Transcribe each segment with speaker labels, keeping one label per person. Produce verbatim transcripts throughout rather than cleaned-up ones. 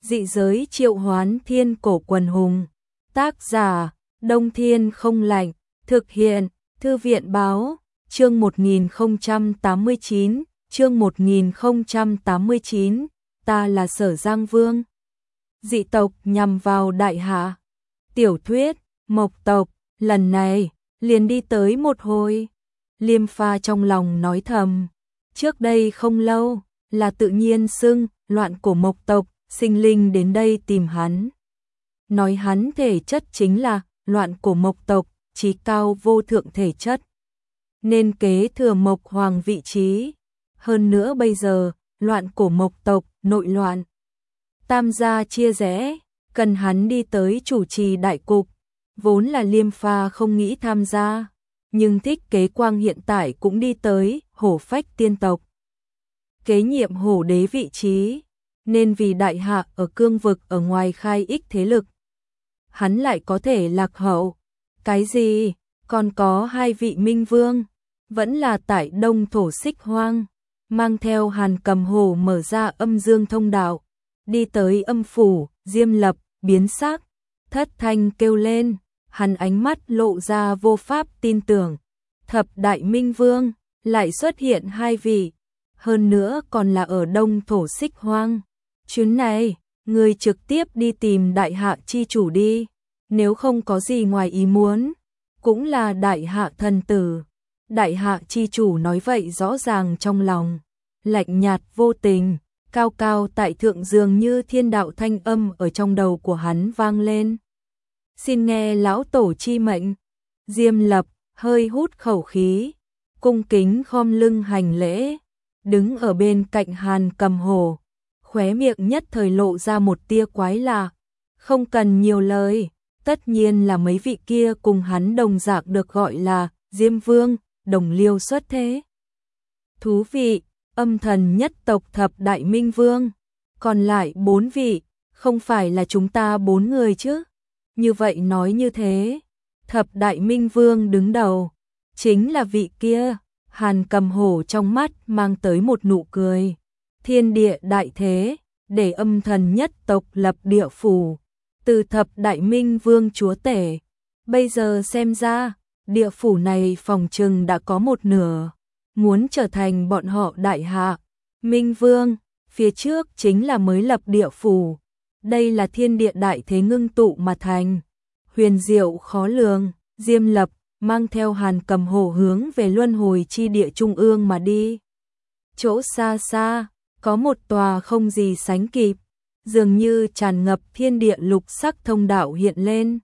Speaker 1: Dị giới triệu hoán thiên cổ quần hùng. Tác giả, Đông Thiên không lạnh. Thực hiện, Thư viện báo, chương một nghìn không trăm tám mươi chín, chương một nghìn không trăm tám mươi chín, ta là Sở Giang Vương. Dị tộc nhằm vào đại hạ. Tiểu thuyết, Mộc tộc, lần này, liền đi tới một hồi. Liêm Pha trong lòng nói thầm. Trước đây không lâu, là tự nhiên xưng, loạn cổ Mộc tộc, sinh linh đến đây tìm hắn. Nói hắn thể chất chính là, loạn cổ Mộc tộc, trí cao vô thượng thể chất. Nên kế thừa Mộc Hoàng vị trí. Hơn nữa bây giờ, loạn cổ Mộc tộc, nội loạn. Tam gia chia rẽ, cần hắn đi tới chủ trì đại cục. Vốn là Liêm Pha không nghĩ tham gia, nhưng Thích Kế Quang hiện tại cũng đi tới Hổ Phách tiên tộc. Kế nhiệm hổ đế vị trí, nên vì đại hạ ở cương vực ở ngoài khai ích thế lực. Hắn lại có thể lạc hậu. Cái gì? Còn có hai vị minh vương, vẫn là tại Đông Thổ Xích Hoang, mang theo Hàn Cầm Hổ mở ra âm dương thông đạo, đi tới âm phủ, Diêm Lập, biến sắc, thất thanh kêu lên, hắn ánh mắt lộ ra vô pháp tin tưởng. Thập đại minh vương, lại xuất hiện hai vị, hơn nữa còn là ở Đông Thổ Xích Hoang. Chuyến này, người trực tiếp đi tìm đại hạ chi chủ đi, nếu không có gì ngoài ý muốn, cũng là đại hạ thần tử. Đại hạ chi chủ nói vậy rõ ràng trong lòng, lạnh nhạt vô tình, cao cao tại thượng dường như thiên đạo thanh âm ở trong đầu của hắn vang lên. Xin nghe lão tổ chi mệnh. Diêm Lập hơi hút khẩu khí, cung kính khom lưng hành lễ, đứng ở bên cạnh Hàn Cầm Hổ, khóe miệng nhất thời lộ ra một tia quái lạ. Không cần nhiều lời, tất nhiên là mấy vị kia cùng hắn đồng dạng được gọi là Diêm Vương, đồng liêu xuất thế. Thú vị, âm thần nhất tộc thập đại minh vương, còn lại bốn vị, không phải là chúng ta bốn người chứ? Như vậy nói như thế, thập đại minh vương đứng đầu, chính là vị kia. Hàn Cầm Hổ trong mắt mang tới một nụ cười. Thiên địa đại thế, để âm thần nhất tộc lập địa phủ, từ thập đại minh vương chúa tể. Bây giờ xem ra, địa phủ này phòng trừng đã có một nửa, muốn trở thành bọn họ đại hạ. Minh vương, phía trước chính là mới lập địa phủ. Đây là thiên địa đại thế ngưng tụ mà thành. Huyền diệu khó lường, Diêm Lập mang theo Hàn Cầm Hổ hướng về luân hồi chi địa trung ương mà đi. Chỗ xa xa, có một tòa không gì sánh kịp, dường như tràn ngập thiên địa lục sắc thông đạo hiện lên.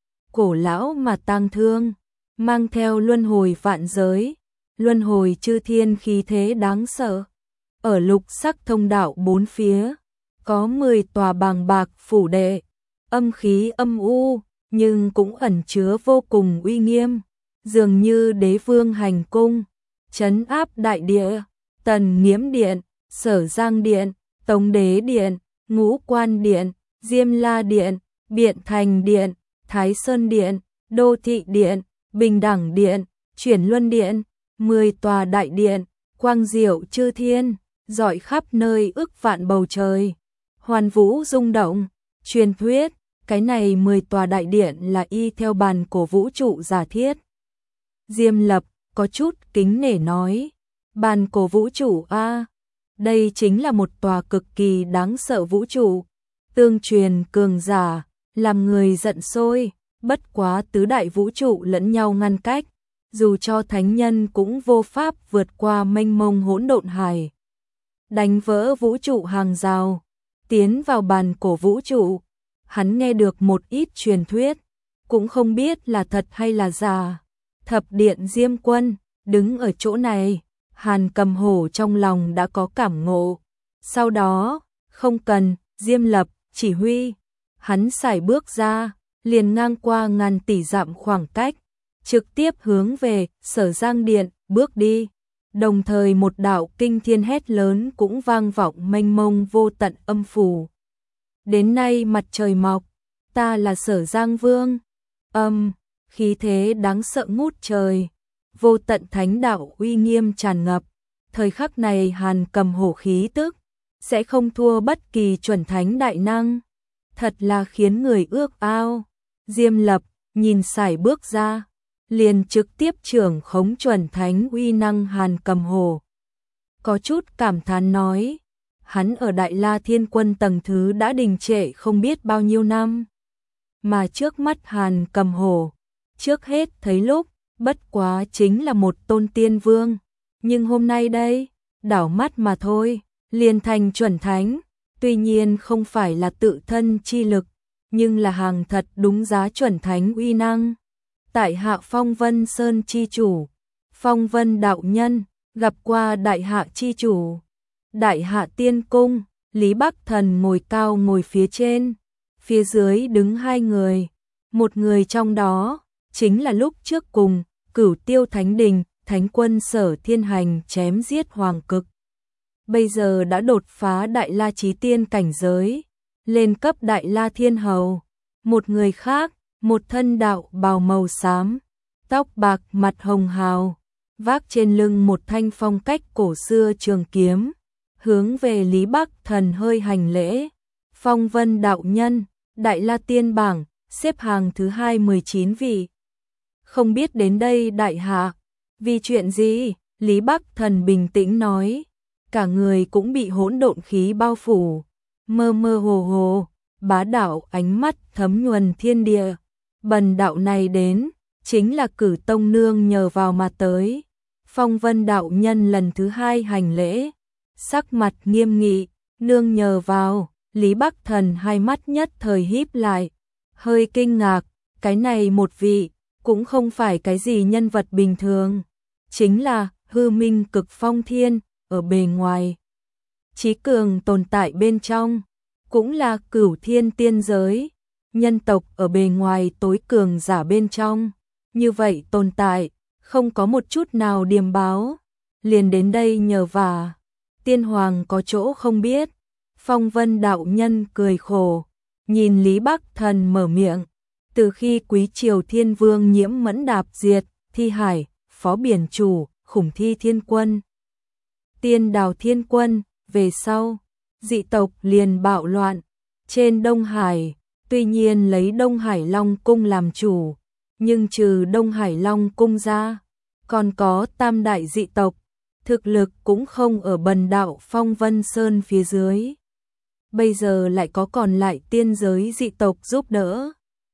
Speaker 1: Cổ lão mà tang thương, mang theo luân hồi vạn giới, luân hồi chư thiên khí thế đáng sợ. Ở lục sắc thông đạo bốn phía, có mười tòa bàng bạc phủ đệ, âm khí âm u, nhưng cũng ẩn chứa vô cùng uy nghiêm, dường như đế vương hành cung, trấn áp đại địa. Tần Nghiễm Điện, Sở Giang Điện, Tống Đế Điện, Ngũ Quan Điện, Diêm La Điện, Biện Thành Điện, Thái Sơn Điện, Đô Thị Điện, Bình Đẳng Điện, Chuyển Luân Điện, mười tòa đại điện, quang diệu chư thiên, rọi khắp nơi ức vạn bầu trời, hoàn vũ rung động. Truyền thuyết, cái này mười tòa đại điện là y theo bàn cổ vũ trụ giả thiết. Diêm Lập có chút kính nể nói, bàn cổ vũ trụ a, đây chính là một tòa cực kỳ đáng sợ vũ trụ, tương truyền cường giả, làm người giận sôi. Bất quá tứ đại vũ trụ lẫn nhau ngăn cách, dù cho thánh nhân cũng vô pháp vượt qua mênh mông hỗn độn hải, đánh vỡ vũ trụ hàng rào, tiến vào bàn cổ vũ trụ. Hắn nghe được một ít truyền thuyết, cũng không biết là thật hay là giả. Thập điện Diêm Quân đứng ở chỗ này, Hàn Cầm Hổ trong lòng đã có cảm ngộ. Sau đó, không cần Diêm Lập chỉ huy, hắn sải bước ra, liền ngang qua ngàn tỷ dặm khoảng cách, trực tiếp hướng về Sở Giang Điện bước đi. Đồng thời một đạo kinh thiên hét lớn cũng vang vọng mênh mông vô tận âm phủ. Đến nay mặt trời mọc, ta là Sở Giang Vương. Âm, khí thế đáng sợ ngút trời, vô tận thánh đạo uy nghiêm tràn ngập. Thời khắc này Hàn Cầm Hổ khí tức, sẽ không thua bất kỳ chuẩn thánh đại năng. Thật là khiến người ước ao. Diêm Lập nhìn sải bước ra, liền trực tiếp trưởng khống chuẩn thánh uy năng Hàn Cầm Hổ. Có chút cảm thán nói, hắn ở Đại La Thiên Quân tầng thứ đã đình trệ không biết bao nhiêu năm. Mà trước mắt Hàn Cầm Hổ, trước hết thấy lúc, bất quá chính là một tôn tiên vương. Nhưng hôm nay đây, đảo mắt mà thôi, liền thành chuẩn thánh. Tuy nhiên không phải là tự thân chi lực, nhưng là hàng thật đúng giá chuẩn thánh uy năng. Tại hạ Phong Vân Sơn chi chủ, Phong Vân đạo nhân, gặp qua đại hạ chi chủ. Đại hạ tiên cung, Lý Bắc Thần ngồi cao ngồi phía trên, phía dưới đứng hai người. Một người trong đó, chính là lúc trước cùng, Cửu Tiêu Thánh Đình, Thánh Quân Sở Thiên Hành chém giết Hoàng Cực. Bây giờ đã đột phá Đại La Chí Tiên cảnh giới, lên cấp Đại La Thiên Hầu. Một người khác, một thân đạo bào màu xám, tóc bạc mặt hồng hào, vác trên lưng một thanh phong cách cổ xưa trường kiếm, hướng về Lý Bắc Thần hơi hành lễ. Phong Vân đạo nhân, Đại La Tiên bảng, xếp hàng thứ hai mươi chín vị. Không biết đến đây đại hạ, vì chuyện gì? Lý Bắc Thần bình tĩnh nói. Cả người cũng bị hỗn độn khí bao phủ, mơ mơ hồ hồ, bá đạo ánh mắt thấm nhuần thiên địa. Bần đạo này đến, chính là Cử Tông nương nhờ vào mà tới. Phong Vân đạo nhân lần thứ hai hành lễ, sắc mặt nghiêm nghị, nương nhờ vào. Lý Bắc Thần hai mắt nhất thời híp lại, hơi kinh ngạc, cái này một vị, cũng không phải cái gì nhân vật bình thường, chính là hư minh cực phong thiên, ở bề ngoài chí cường tồn tại bên trong, cũng là cửu thiên tiên giới, nhân tộc ở bề ngoài tối cường giả bên trong. Như vậy tồn tại, không có một chút nào điềm báo, liền đến đây nhờ vả. Tiên hoàng có chỗ không biết. Phong Vân đạo nhân cười khổ, nhìn Lý Bắc Thần mở miệng. Từ khi Quý Triều Thiên Vương Nhiễm Mẫn đạp diệt, Thi Hải, Phó Biển Chủ, Khủng Thi Thiên Quân, Tiên Đào Thiên Quân, về sau, dị tộc liền bạo loạn. Trên Đông Hải, tuy nhiên lấy Đông Hải Long Cung làm chủ, nhưng trừ Đông Hải Long Cung ra, còn có tam đại dị tộc, thực lực cũng không ở bần đạo Phong Vân Sơn phía dưới. Bây giờ lại có còn lại tiên giới dị tộc giúp đỡ.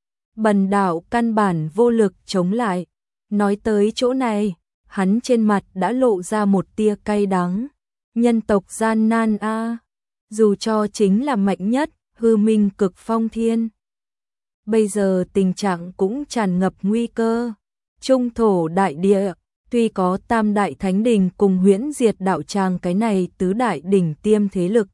Speaker 1: Bần đạo căn bản vô lực chống lại. Nói tới chỗ này, hắn trên mặt đã lộ ra một tia cay đắng. Nhân tộc gian nan a, dù cho chính là mạnh nhất, hư minh cực phong thiên. Bây giờ tình trạng cũng tràn ngập nguy cơ. Trung thổ đại địa, tuy có tam đại thánh đình cùng huyễn diệt đạo tràng cái này tứ đại đỉnh tiêm thế lực,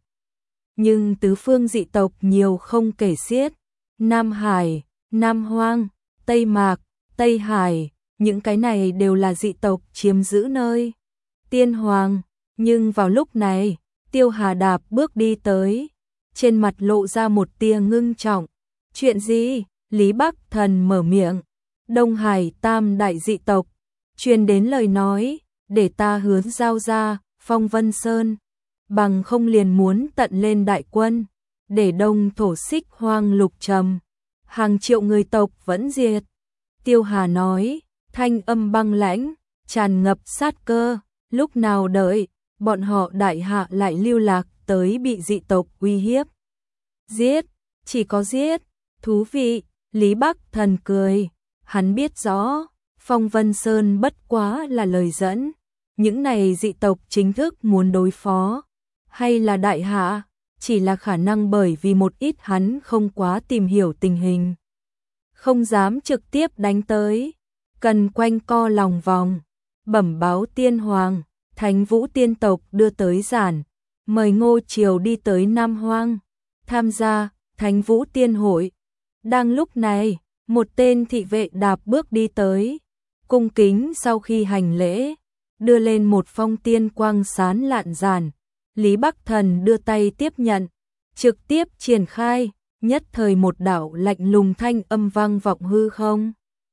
Speaker 1: nhưng tứ phương dị tộc nhiều không kể xiết. Nam Hải, Nam Hoang, Tây Mạc, Tây Hải, những cái này đều là dị tộc chiếm giữ nơi. Tiên Hoàng, nhưng vào lúc này, Tiêu Hà Đạp bước đi tới, trên mặt lộ ra một tia ngưng trọng. Chuyện gì? Lý Bắc Thần mở miệng. Đông Hải tam đại dị tộc, truyền đến lời nói, để ta hứa giao ra, Phong Vân Sơn. Bằng không liền muốn tận lên đại quân, để đông thổ xích hoang lục trầm, hàng triệu người tộc vẫn diệt. Tiêu Hà nói, thanh âm băng lãnh, tràn ngập sát cơ, lúc nào đợi, bọn họ đại hạ lại lưu lạc tới bị dị tộc uy hiếp. Giết, chỉ có giết, thú vị. Lý Bắc Thần cười, hắn biết rõ, Phong Vân Sơn bất quá là lời dẫn, những này dị tộc chính thức muốn đối phó. Hay là đại hạ, chỉ là khả năng bởi vì một ít hắn không quá tìm hiểu tình hình, không dám trực tiếp đánh tới, cần quanh co lòng vòng. Bẩm báo tiên hoàng, Thánh Vũ tiên tộc đưa tới giản, mời Ngô Triều đi tới Nam Hoang, tham gia Thánh Vũ tiên hội. Đang lúc này, một tên thị vệ đạp bước đi tới, cung kính sau khi hành lễ, đưa lên một phong tiên quang sán lạn giản. Lý Bắc Thần đưa tay tiếp nhận, trực tiếp triển khai, nhất thời một đạo lạnh lùng thanh âm vang vọng hư không.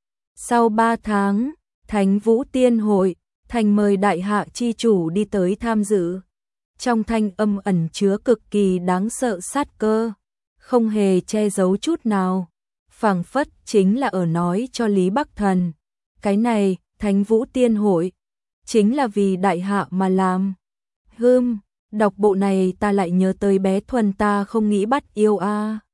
Speaker 1: Sau ba tháng, Thánh Vũ Tiên Hội, thành mời đại hạ chi chủ đi tới tham dự. trong thanh âm ẩn chứa cực kỳ đáng sợ sát cơ, không hề che giấu chút nào, phảng phất chính là ở nói cho Lý Bắc Thần, cái này, Thánh Vũ Tiên Hội, chính là vì đại hạ mà làm. Hừm, đọc bộ này ta lại nhớ tới bé Thuần ta không nghĩ bắt yêu a.